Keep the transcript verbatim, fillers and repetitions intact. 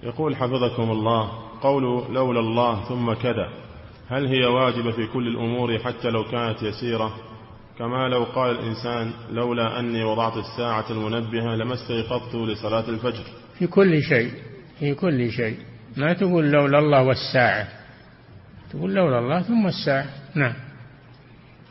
يقول حفظكم الله: قول لولا الله ثم كذا، هل هي واجبة في كل الأمور حتى لو كانت يسيرة؟ كما لو قال الإنسان: لولا أني وضعت الساعة المنبهة لما استيقظت لصلاة الفجر. في كل شيء، في كل شيء، ما تقول لولا الله والساعة، تقول لولا الله ثم الساعة. نعم.